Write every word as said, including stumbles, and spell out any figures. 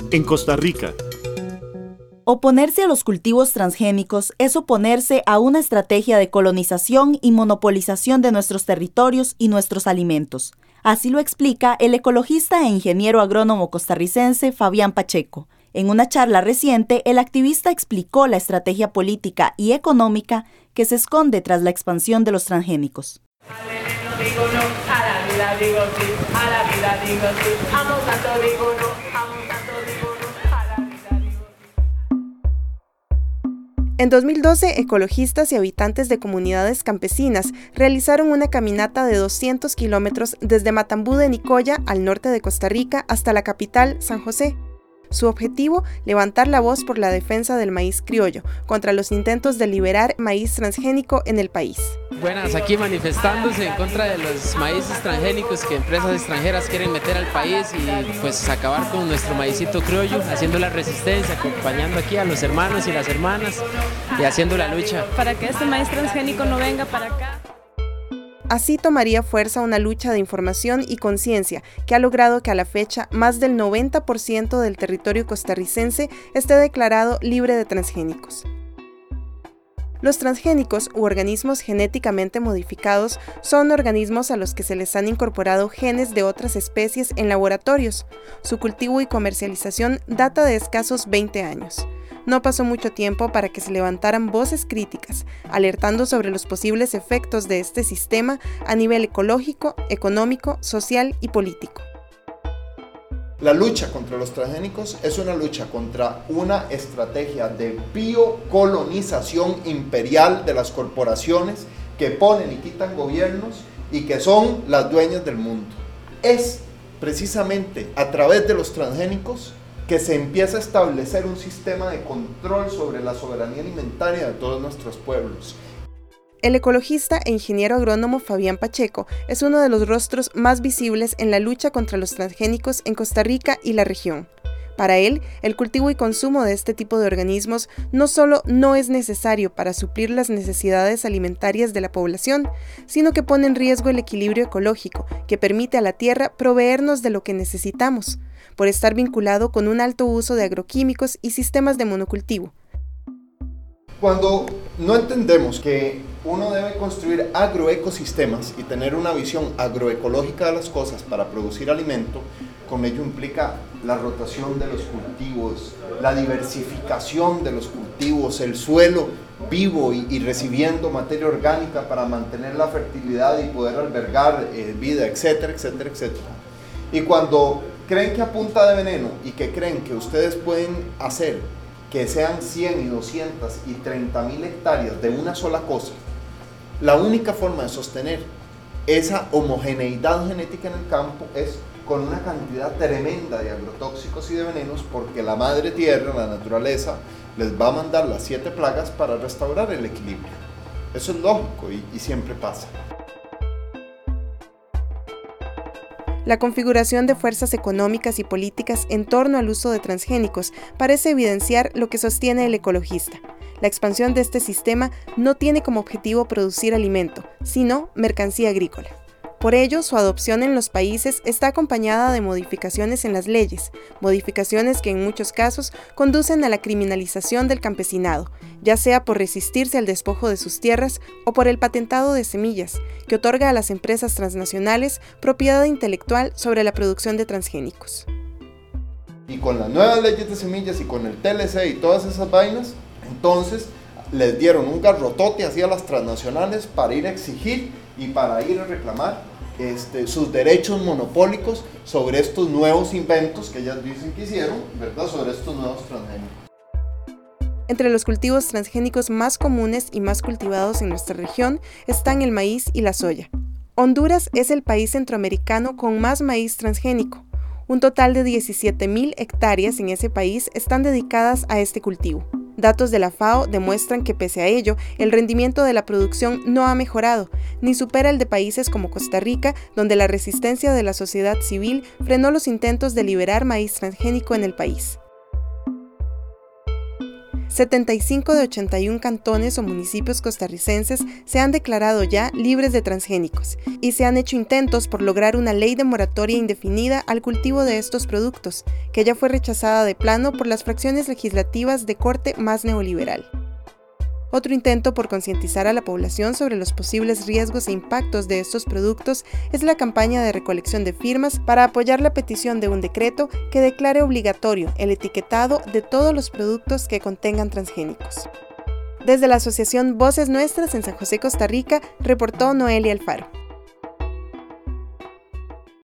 en Costa Rica. Oponerse a los cultivos transgénicos es oponerse a una estrategia de colonización y monopolización de nuestros territorios y nuestros alimentos. Así lo explica el ecologista e ingeniero agrónomo costarricense Fabián Pacheco. En una charla reciente, el activista explicó la estrategia política y económica que se esconde tras la expansión de los transgénicos. En dos mil doce, ecologistas y habitantes de comunidades campesinas realizaron una caminata de doscientos kilómetros desde Matambú de Nicoya, al norte de Costa Rica, hasta la capital, San José. Su objetivo, levantar la voz por la defensa del maíz criollo, contra los intentos de liberar maíz transgénico en el país. Buenas, aquí manifestándose en contra de los maíces transgénicos que empresas extranjeras quieren meter al país y pues acabar con nuestro maízito criollo, haciendo la resistencia, acompañando aquí a los hermanos y las hermanas y haciendo la lucha. Para que este maíz transgénico no venga para acá. Así tomaría fuerza una lucha de información y conciencia que ha logrado que a la fecha más del noventa por ciento del territorio costarricense esté declarado libre de transgénicos. Los transgénicos u organismos genéticamente modificados son organismos a los que se les han incorporado genes de otras especies en laboratorios. Su cultivo y comercialización data de escasos veinte años. No pasó mucho tiempo para que se levantaran voces críticas, alertando sobre los posibles efectos de este sistema a nivel ecológico, económico, social y político. La lucha contra los transgénicos es una lucha contra una estrategia de biocolonización imperial de las corporaciones que ponen y quitan gobiernos y que son las dueñas del mundo. Es precisamente a través de los transgénicos que se empieza a establecer un sistema de control sobre la soberanía alimentaria de todos nuestros pueblos. El ecologista e ingeniero agrónomo Fabián Pacheco es uno de los rostros más visibles en la lucha contra los transgénicos en Costa Rica y la región. Para él, el cultivo y consumo de este tipo de organismos no solo no es necesario para suplir las necesidades alimentarias de la población, sino que pone en riesgo el equilibrio ecológico que permite a la tierra proveernos de lo que necesitamos, por estar vinculado con un alto uso de agroquímicos y sistemas de monocultivo. Cuando no entendemos que uno debe construir agroecosistemas y tener una visión agroecológica de las cosas para producir alimento, con ello implica la rotación de los cultivos, la diversificación de los cultivos, el suelo vivo y, y recibiendo materia orgánica para mantener la fertilidad y poder albergar eh, vida, etcétera, etcétera, etcétera. Y cuando creen que a punta de veneno y que creen que ustedes pueden hacer que sean cien y doscientas y treinta mil hectáreas de una sola cosa, la única forma de sostener esa homogeneidad genética en el campo es con una cantidad tremenda de agrotóxicos y de venenos, porque la madre tierra, la naturaleza, les va a mandar las siete plagas para restaurar el equilibrio. Eso es lógico y, y siempre pasa. La configuración de fuerzas económicas y políticas en torno al uso de transgénicos parece evidenciar lo que sostiene el ecologista. La expansión de este sistema no tiene como objetivo producir alimento, sino mercancía agrícola. Por ello, su adopción en los países está acompañada de modificaciones en las leyes, modificaciones que en muchos casos conducen a la criminalización del campesinado, ya sea por resistirse al despojo de sus tierras o por el patentado de semillas, que otorga a las empresas transnacionales propiedad intelectual sobre la producción de transgénicos. Y con las nuevas leyes de semillas y con el T L C y todas esas vainas, entonces les dieron un garrotote hacia las transnacionales para ir a exigir y para ir a reclamar este, sus derechos monopólicos sobre estos nuevos inventos que ellas dicen que hicieron, ¿verdad? Sobre estos nuevos transgénicos. Entre los cultivos transgénicos más comunes y más cultivados en nuestra región están el maíz y la soya. Honduras es el país centroamericano con más maíz transgénico. Un total de diecisiete mil hectáreas en ese país están dedicadas a este cultivo. Datos de la FAO demuestran que pese a ello, el rendimiento de la producción no ha mejorado, ni supera el de países como Costa Rica, donde la resistencia de la sociedad civil frenó los intentos de liberar maíz transgénico en el país. setenta y cinco de ochenta y uno cantones o municipios costarricenses se han declarado ya libres de transgénicos y se han hecho intentos por lograr una ley de moratoria indefinida al cultivo de estos productos, que ya fue rechazada de plano por las fracciones legislativas de corte más neoliberal. Otro intento por concientizar a la población sobre los posibles riesgos e impactos de estos productos es la campaña de recolección de firmas para apoyar la petición de un decreto que declare obligatorio el etiquetado de todos los productos que contengan transgénicos. Desde la asociación Voces Nuestras en San José, Costa Rica, reportó Noelia Alfaro.